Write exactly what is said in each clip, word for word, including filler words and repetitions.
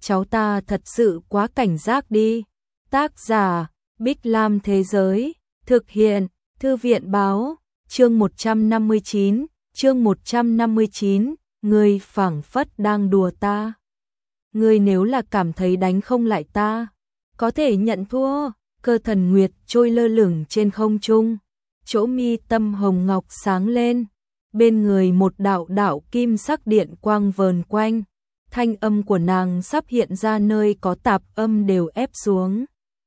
cháu ta thật sự quá cảnh giác đi. Tác giả, Bích Lam Thế Giới, thực hiện, Thư viện Báo, chương một trăm năm mươi chín, chương một trăm năm mươi chín, ngươi phảng phất đang đùa ta. Ngươi nếu là cảm thấy đánh không lại ta, có thể nhận thua. Cơ Thần Nguyệt trôi lơ lửng trên không trung, chỗ mi tâm hồng ngọc sáng lên, bên người một đạo đạo kim sắc điện quang vờn quanh, thanh âm của nàng sắp hiện ra nơi có tạp âm đều ép xuống.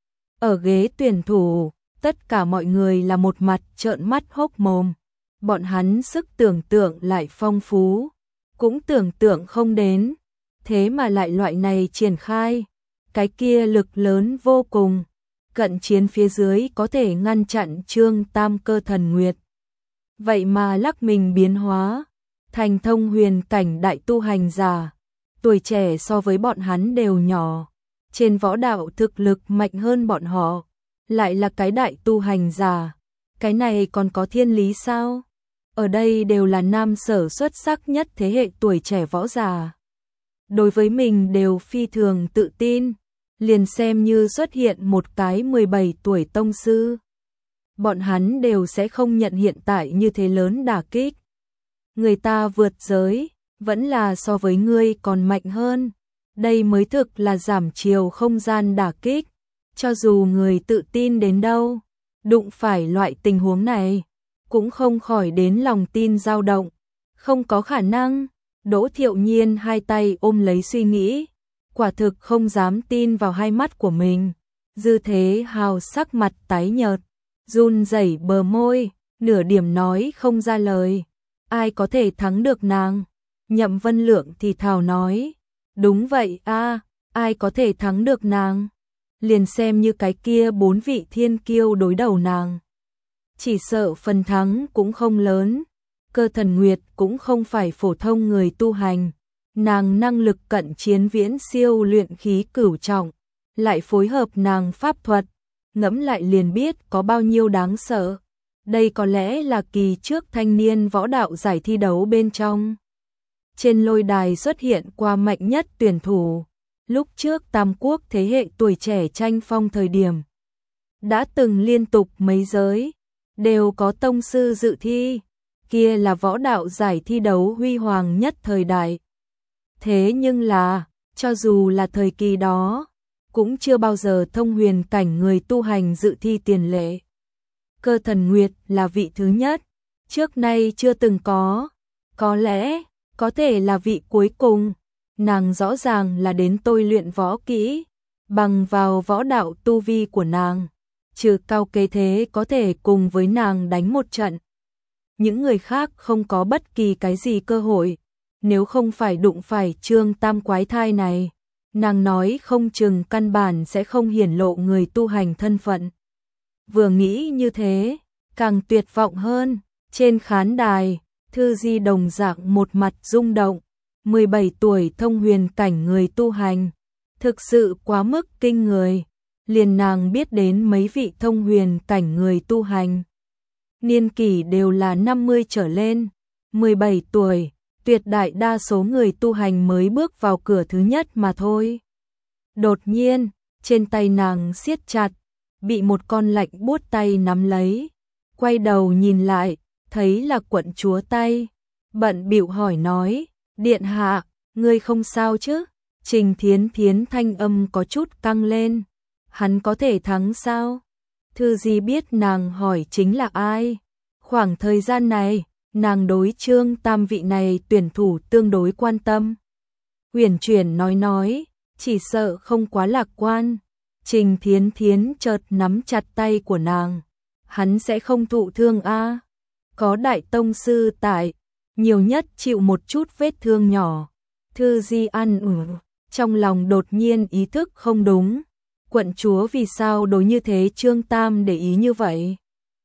Ở ghế tuyển thủ, tất cả mọi người là một mặt trợn mắt hốc mồm, bọn hắn sức tưởng tượng lại phong phú, cũng tưởng tượng không đến, thế mà lại loại này triển khai, cái kia lực lớn vô cùng. Cận chiến phía dưới có thể ngăn chặn Trương Tam Cơ Thần Nguyệt. Vậy mà lắc mình biến hóa, thành thông huyền cảnh đại tu hành giả, tuổi trẻ so với bọn hắn đều nhỏ, trên võ đạo thực lực mạnh hơn bọn họ, lại là cái đại tu hành giả, cái này còn có thiên lý sao? Ở đây đều là nam sở xuất sắc nhất thế hệ tuổi trẻ võ giả. Đối với mình đều phi thường tự tin. Liền xem như xuất hiện một cái mười bảy tuổi tông sư, bọn hắn đều sẽ không nhận hiện tại như thế lớn đả kích. Người ta vượt giới, vẫn là so với ngươi còn mạnh hơn, đây mới thực là giảm chiều không gian đả kích. Cho dù người tự tin đến đâu, đụng phải loại tình huống này, cũng không khỏi đến lòng tin dao động, không có khả năng. Đỗ Thiệu Nhiên hai tay ôm lấy suy nghĩ, quả thực không dám tin vào hai mắt của mình. Dư Thế Hào sắc mặt tái nhợt, run rẩy bờ môi, nửa điểm nói không ra lời. Ai có thể thắng được nàng? Nhậm Vân Lượng thì thào nói, đúng vậy a, ai có thể thắng được nàng? Liền xem như cái kia bốn vị thiên kiêu đối đầu nàng, chỉ sợ phần thắng cũng không lớn. Cơ Thần Nguyệt cũng không phải phổ thông người tu hành. Nàng năng lực cận chiến viễn siêu luyện khí cửu trọng, lại phối hợp nàng pháp thuật, ngẫm lại liền biết có bao nhiêu đáng sợ. Đây có lẽ là kỳ trước thanh niên võ đạo giải thi đấu bên trong. Trên lôi đài xuất hiện qua mạnh nhất tuyển thủ, lúc trước Tam Quốc thế hệ tuổi trẻ tranh phong thời điểm, đã từng liên tục mấy giới, đều có tông sư dự thi, kia là võ đạo giải thi đấu huy hoàng nhất thời đại. Thế nhưng là, cho dù là thời kỳ đó, cũng chưa bao giờ thông huyền cảnh người tu hành dự thi tiền lệ. Cơ Thần Nguyệt là vị thứ nhất, trước nay chưa từng có, có lẽ, có thể là vị cuối cùng. Nàng rõ ràng là đến tôi luyện võ kỹ, bằng vào võ đạo tu vi của nàng, trừ Cao Kế Thế có thể cùng với nàng đánh một trận. Những người khác không có bất kỳ cái gì cơ hội. Nếu không phải đụng phải Trương Tam quái thai này, nàng nói không chừng căn bản sẽ không hiển lộ người tu hành thân phận. Vừa nghĩ như thế, càng tuyệt vọng hơn. Trên khán đài, Thư Di đồng dạng một mặt rung động, mười bảy tuổi thông huyền cảnh người tu hành, thực sự quá mức kinh người. Liền nàng biết đến mấy vị thông huyền cảnh người tu hành, niên kỷ đều là năm mươi trở lên, mười bảy tuổi. Tuyệt đại đa số người tu hành mới bước vào cửa thứ nhất mà thôi. Đột nhiên, trên tay nàng siết chặt, bị một con lạnh buốt tay nắm lấy. Quay đầu nhìn lại, thấy là quận chúa tay, bận bịu hỏi nói, điện hạ, ngươi không sao chứ? Trình Thiến Thiến thanh âm có chút căng lên, hắn có thể thắng sao? Thư Di biết nàng hỏi chính là ai. Khoảng thời gian này, nàng đối Trương Tam vị này tuyển thủ tương đối quan tâm. Huyền chuyển nói nói, chỉ sợ không quá lạc quan. Trình Thiến Thiến chợt nắm chặt tay của nàng. Hắn sẽ không thụ thương a? Có đại tông sư tại, nhiều nhất chịu một chút vết thương nhỏ. Thư Di ăn ủi, trong lòng đột nhiên ý thức không đúng. Quận chúa vì sao đối như thế Trương Tam để ý như vậy?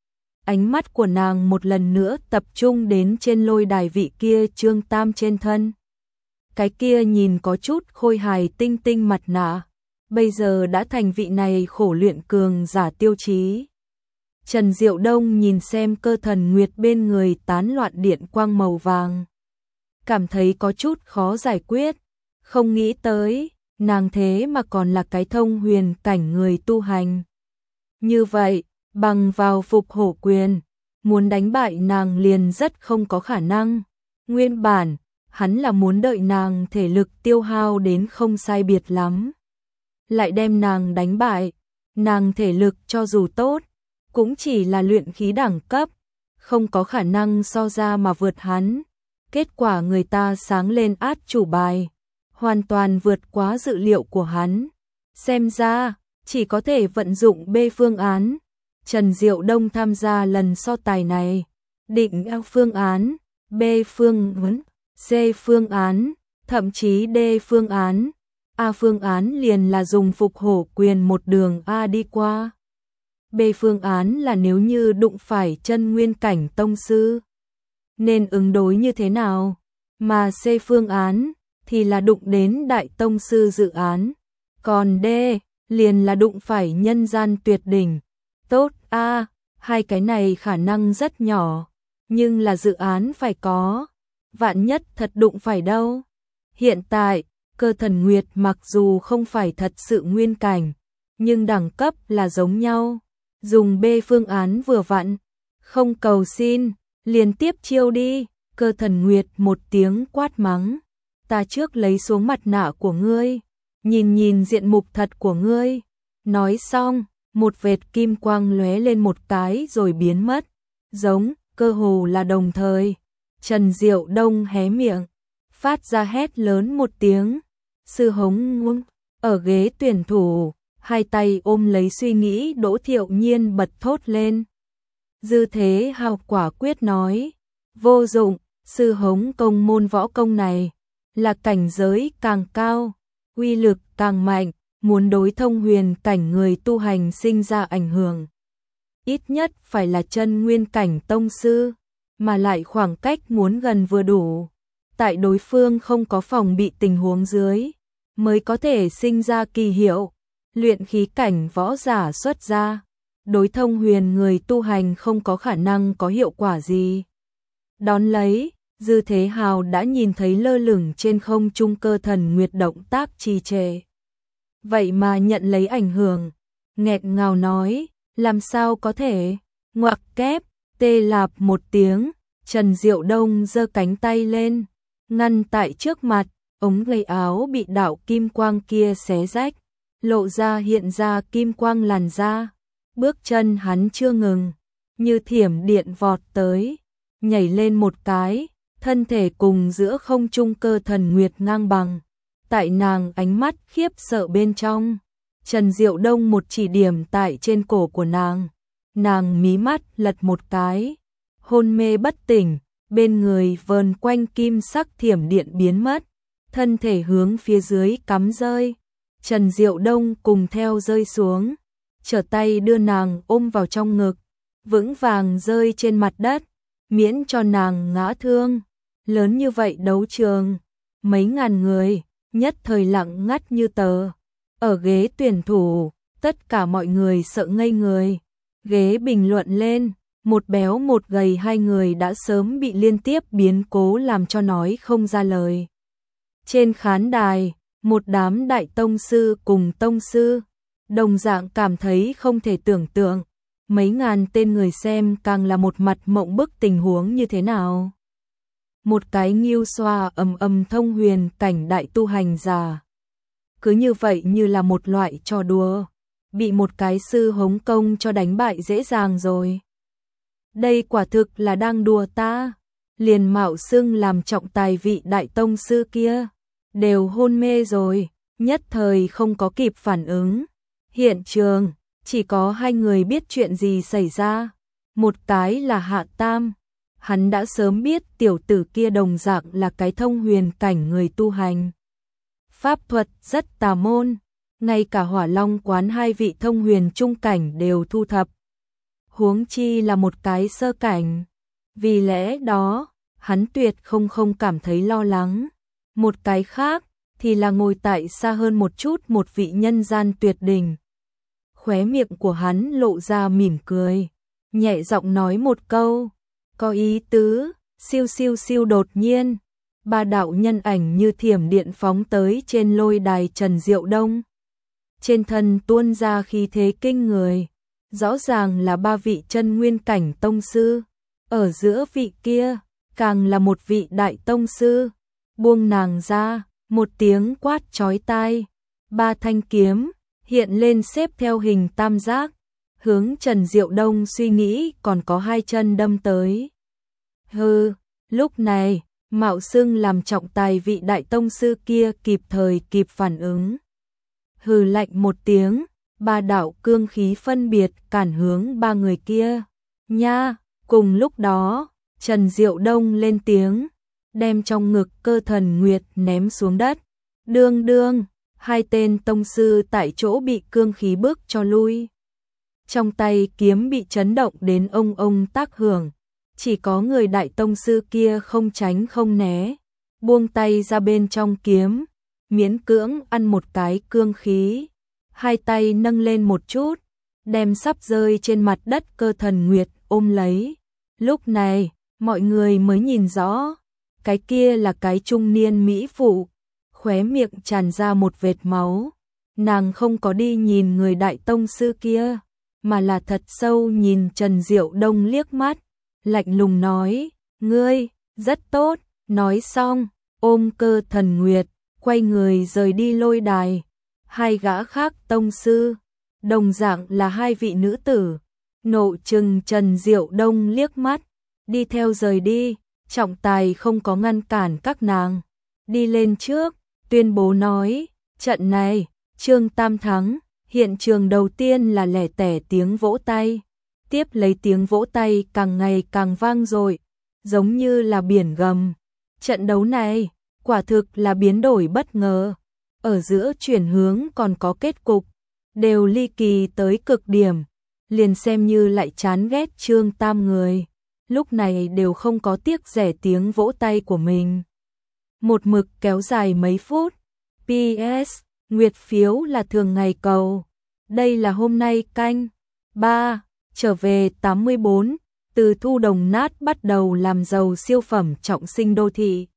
Ánh mắt của nàng một lần nữa tập trung đến trên lôi đài vị kia Trương Tam trên thân. Cái kia nhìn có chút khôi hài tinh tinh mặt nạ, bây giờ đã thành vị này khổ luyện cường giả tiêu chí. Trần Diệu Đông nhìn xem Cơ Thần Nguyệt bên người tán loạn điện quang màu vàng, cảm thấy có chút khó giải quyết, không nghĩ tới, nàng thế mà còn là cái thông huyền cảnh người tu hành. Như vậy, bằng vào phục hổ quyền, muốn đánh bại nàng liền rất không có khả năng. Nguyên bản, hắn là muốn đợi nàng thể lực tiêu hao đến không sai biệt lắm, lại đem nàng đánh bại. Nàng thể lực cho dù tốt, cũng chỉ là luyện khí đẳng cấp, không có khả năng so ra mà vượt hắn. Kết quả người ta sáng lên át chủ bài, hoàn toàn vượt quá dự liệu của hắn. Xem ra, chỉ có thể vận dụng B phương án. Trần Diệu Đông tham gia lần so tài này, định A phương án, B phương án, C phương án, thậm chí D phương án. A phương án liền là dùng phục hổ quyền một đường A đi qua. B phương án là nếu như đụng phải chân nguyên cảnh tông sư, nên ứng đối như thế nào, mà C phương án thì là đụng đến đại tông sư dự án, còn D liền là đụng phải nhân gian tuyệt đỉnh. Tốt a, hai cái này khả năng rất nhỏ, nhưng là dự án phải có, vạn nhất thật đụng phải đâu. Hiện tại, Cơ Thần Nguyệt mặc dù không phải thật sự nguyên cảnh, nhưng đẳng cấp là giống nhau, dùng B phương án vừa vặn, không cầu xin, liền tiếp chiêu đi. Cơ Thần Nguyệt một tiếng quát mắng, ta trước lấy xuống mặt nạ của ngươi, nhìn nhìn diện mục thật của ngươi. Nói xong, một vệt kim quang lóe lên một cái rồi biến mất, giống, cơ hồ là đồng thời. Trần Diệu Đông hé miệng, phát ra hét lớn một tiếng. Sư Hống Nguông, ở ghế tuyển thủ, hai tay ôm lấy suy nghĩ Đỗ Thiệu Nhiên bật thốt lên. Dư Thế Hào quả quyết nói, vô dụng, sư Hống công môn võ công này, là cảnh giới càng cao, uy lực càng mạnh, muốn đối thông huyền cảnh người tu hành sinh ra ảnh hưởng. Ít nhất phải là chân nguyên cảnh tông sư, mà lại khoảng cách muốn gần vừa đủ. Tại đối phương không có phòng bị tình huống dưới, mới có thể sinh ra kỳ hiệu. Luyện khí cảnh võ giả xuất ra, đối thông huyền người tu hành không có khả năng có hiệu quả gì. Đón lấy, Dư Thế Hào đã nhìn thấy lơ lửng trên không trung Cơ Thần Nguyệt động tác trì trệ. Vậy mà nhận lấy ảnh hưởng, nghẹt ngào nói, làm sao có thể, ngoặc kép, tê lạp một tiếng, Trần Diệu Đông giơ cánh tay lên, ngăn tại trước mặt, ống tay áo bị đạo kim quang kia xé rách, lộ ra hiện ra kim quang làn da. Bước chân hắn chưa ngừng, như thiểm điện vọt tới, nhảy lên một cái, thân thể cùng giữa không trung Cơ Thần Nguyệt ngang bằng. Tại nàng ánh mắt khiếp sợ bên trong, Trần Diệu Đông một chỉ điểm tại trên cổ của nàng, nàng mí mắt lật một cái, hôn mê bất tỉnh, bên người vờn quanh kim sắc thiểm điện biến mất, thân thể hướng phía dưới cắm rơi. Trần Diệu Đông cùng theo rơi xuống, trở tay đưa nàng ôm vào trong ngực, vững vàng rơi trên mặt đất, miễn cho nàng ngã thương. Lớn như vậy đấu trường, mấy ngàn người, nhất thời lặng ngắt như tờ. Ở ghế tuyển thủ, tất cả mọi người sợ ngây người. Ghế bình luận lên, một béo một gầy hai người đã sớm bị liên tiếp biến cố làm cho nói không ra lời. Trên khán đài, một đám đại tông sư cùng tông sư, đồng dạng cảm thấy không thể tưởng tượng. Mấy ngàn tên người xem càng là một mặt mộng bức tình huống như thế nào. Một cái nghiêu xoa ầm ầm thông huyền cảnh đại tu hành giả, cứ như vậy như là một loại trò đùa, bị một cái sư hống công cho đánh bại dễ dàng rồi. Đây quả thực là đang đùa ta. Liền mạo xưng làm trọng tài vị đại tông sư kia, đều hôn mê rồi, nhất thời không có kịp phản ứng. Hiện trường, chỉ có hai người biết chuyện gì xảy ra. Một cái là Hạ Tam, hắn đã sớm biết tiểu tử kia đồng dạng là cái thông huyền cảnh người tu hành. Pháp thuật rất tà môn, ngay cả Hỏa Long quán hai vị thông huyền trung cảnh đều thu thập. Huống chi là một cái sơ cảnh. Vì lẽ đó, hắn tuyệt không không cảm thấy lo lắng. Một cái khác, thì là ngồi tại xa hơn một chút một vị nhân gian tuyệt đỉnh. Khóe miệng của hắn lộ ra mỉm cười, nhẹ giọng nói một câu, có ý tứ, siêu siêu siêu đột nhiên, ba đạo nhân ảnh như thiểm điện phóng tới trên lôi đài Trần Diệu Đông. Trên thân tuôn ra khí thế kinh người, rõ ràng là ba vị chân nguyên cảnh tông sư, ở giữa vị kia càng là một vị đại tông sư. Buông nàng ra, một tiếng quát chói tai, ba thanh kiếm hiện lên xếp theo hình tam giác, hướng Trần Diệu Đông suy nghĩ còn có hai chân đâm tới. Hừ, lúc này, mạo xưng làm trọng tài vị đại tông sư kia kịp thời kịp phản ứng. Hừ lạnh một tiếng, ba đạo cương khí phân biệt cản hướng ba người kia. Nha, cùng lúc đó, Trần Diệu Đông lên tiếng, đem trong ngực Cơ Thần Nguyệt ném xuống đất. Đương đương, hai tên tông sư tại chỗ bị cương khí bước cho lui. Trong tay kiếm bị chấn động đến ông ông tác hưởng, chỉ có người đại tông sư kia không tránh không né, buông tay ra bên trong kiếm, miễn cưỡng ăn một cái cương khí, hai tay nâng lên một chút, đem sắp rơi trên mặt đất Cơ Thần Nguyệt ôm lấy. Lúc này, mọi người mới nhìn rõ, cái kia là cái trung niên mỹ phụ, khóe miệng tràn ra một vệt máu. Nàng không có đi nhìn người đại tông sư kia, mà là thật sâu nhìn Trần Diệu Đông liếc mắt, lạnh lùng nói, ngươi, rất tốt. Nói xong, ôm Cơ Thần Nguyệt, quay người rời đi lôi đài. Hai gã khác tông sư, đồng dạng là hai vị nữ tử, nộ trừng Trần Diệu Đông liếc mắt, đi theo rời đi. Trọng tài không có ngăn cản các nàng, đi lên trước, tuyên bố nói, trận này, Trương Tam thắng. Hiện trường đầu tiên là lẻ tẻ tiếng vỗ tay, tiếp lấy tiếng vỗ tay càng ngày càng vang dội, giống như là biển gầm. Trận đấu này, quả thực là biến đổi bất ngờ, ở giữa chuyển hướng còn có kết cục, đều ly kỳ tới cực điểm, liền xem như lại chán ghét Trương Tam người, lúc này đều không có tiếc rẻ tiếng vỗ tay của mình. Một mực kéo dài mấy phút, pê ét Nguyệt phiếu là thường ngày cầu. Đây là hôm nay canh ba trở về tám mươi bốn, từ thu đồng nát bắt đầu làm giàu siêu phẩm trọng sinh đô thị.